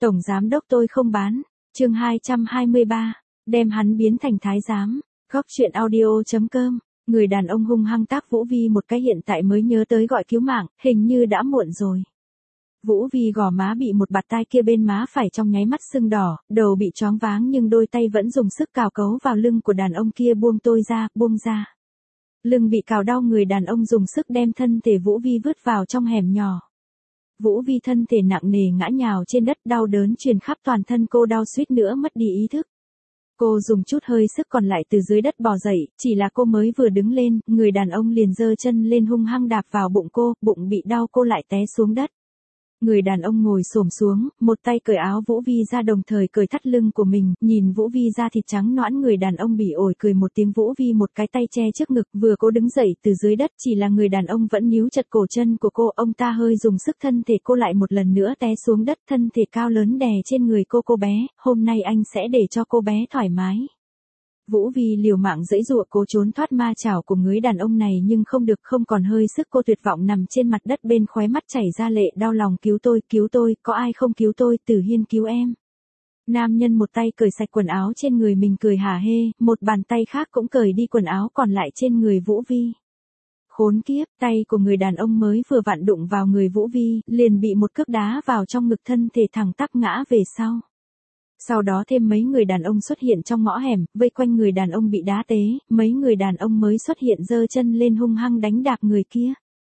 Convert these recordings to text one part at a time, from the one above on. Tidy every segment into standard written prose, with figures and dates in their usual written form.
Tổng giám đốc tôi không bán. Chương 223, đem hắn biến thành thái giám. Góc truyện audio.com. Người đàn ông hung hăng tác Vũ Vi một cái, hiện tại mới nhớ tới gọi cứu mạng, hình như đã muộn rồi. Vũ Vi gò má bị một bạt tai kia bên má phải trong nháy mắt sưng đỏ, đầu bị choáng váng nhưng đôi tay vẫn dùng sức cào cấu vào lưng của đàn ông kia. Buông tôi ra, buông ra. Lưng bị cào đau, người đàn ông dùng sức đem thân thể Vũ Vi vứt vào trong hẻm nhỏ. Vũ Vi thân thể nặng nề ngã nhào trên đất, đau đớn truyền khắp toàn thân cô, đau suýt nữa mất đi ý thức. Cô dùng chút hơi sức còn lại từ dưới đất bò dậy, chỉ là cô mới vừa đứng lên, người đàn ông liền giơ chân lên hung hăng đạp vào bụng cô, bụng bị đau cô lại té xuống đất. Người đàn ông ngồi xổm xuống, một tay cởi áo Vũ Vi ra đồng thời cởi thắt lưng của mình, nhìn Vũ Vi da thịt trắng nõn, người đàn ông bỉ ổi cười một tiếng. Vũ Vi một cái tay che trước ngực, vừa cố đứng dậy từ dưới đất, chỉ là người đàn ông vẫn níu chặt cổ chân của cô, ông ta hơi dùng sức, thân thể cô lại một lần nữa té xuống đất, thân thể cao lớn đè trên người cô bé, hôm nay anh sẽ để cho cô bé thoải mái. Vũ Vi liều mạng giãy giụa cố trốn thoát ma chảo của người đàn ông này nhưng không được, không còn hơi sức, cô tuyệt vọng nằm trên mặt đất, bên khóe mắt chảy ra lệ, đau lòng. Cứu tôi, có ai không cứu tôi, Tử Hiên cứu em. Nam nhân một tay cởi sạch quần áo trên người mình cười hả hê, một bàn tay khác cũng cởi đi quần áo còn lại trên người Vũ Vi. Khốn kiếp, tay của người đàn ông mới vừa vặn đụng vào người Vũ Vi, liền bị một cước đá vào trong ngực, thân thể thẳng tắp ngã về sau. Sau đó thêm mấy người đàn ông xuất hiện trong ngõ hẻm, vây quanh người đàn ông bị đá té, mấy người đàn ông mới xuất hiện giơ chân lên hung hăng đánh đạp người kia.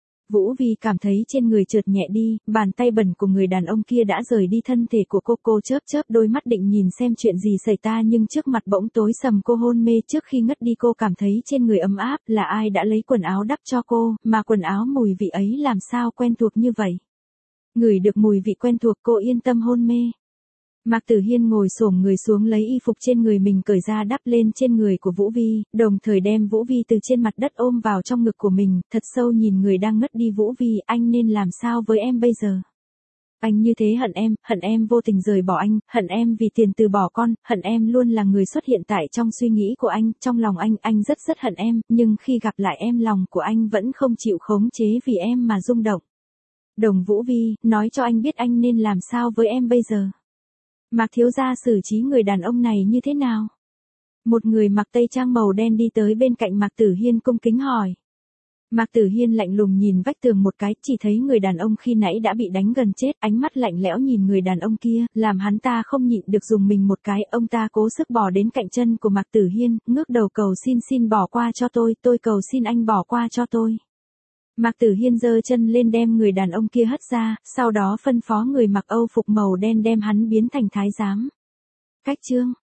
Vũ Vi cảm thấy trên người trượt nhẹ đi, bàn tay bẩn của người đàn ông kia đã rời đi thân thể của cô chớp đôi mắt định nhìn xem chuyện gì xảy ra nhưng trước mặt bỗng tối sầm, cô hôn mê. Trước khi ngất đi cô cảm thấy trên người ấm áp, là ai đã lấy quần áo đắp cho cô, mà quần áo mùi vị ấy làm sao quen thuộc như vậy. Ngửi được mùi vị quen thuộc, cô yên tâm hôn mê. Mạc Tử Hiên ngồi xổm người xuống lấy y phục trên người mình cởi ra đắp lên trên người của Vũ Vi, đồng thời đem Vũ Vi từ trên mặt đất ôm vào trong ngực của mình, thật sâu nhìn người đang ngất đi. Vũ Vi, anh nên làm sao với em bây giờ? Anh như thế hận em vô tình rời bỏ anh, hận em vì tiền từ bỏ con, hận em luôn là người xuất hiện tại trong suy nghĩ của anh, trong lòng anh rất hận em, nhưng khi gặp lại em lòng của anh vẫn không chịu khống chế vì em mà rung động. Đồng Vũ Vi, nói cho anh biết anh nên làm sao với em bây giờ? Mạc thiếu gia xử trí người đàn ông này như thế nào? Một người mặc tây trang màu đen đi tới bên cạnh Mạc Tử Hiên cung kính hỏi. Mạc Tử Hiên lạnh lùng nhìn vách tường một cái, chỉ thấy người đàn ông khi nãy đã bị đánh gần chết, ánh mắt lạnh lẽo nhìn người đàn ông kia, làm hắn ta không nhịn được dùng mình một cái. Ông ta cố sức bò đến cạnh chân của Mạc Tử Hiên, ngước đầu cầu xin bỏ qua cho tôi cầu xin anh bỏ qua cho tôi. Mạc Tử Hiên giơ chân lên đem người đàn ông kia hất ra, sau đó phân phó người mặc Âu phục màu đen đem hắn biến thành thái giám. Cách chương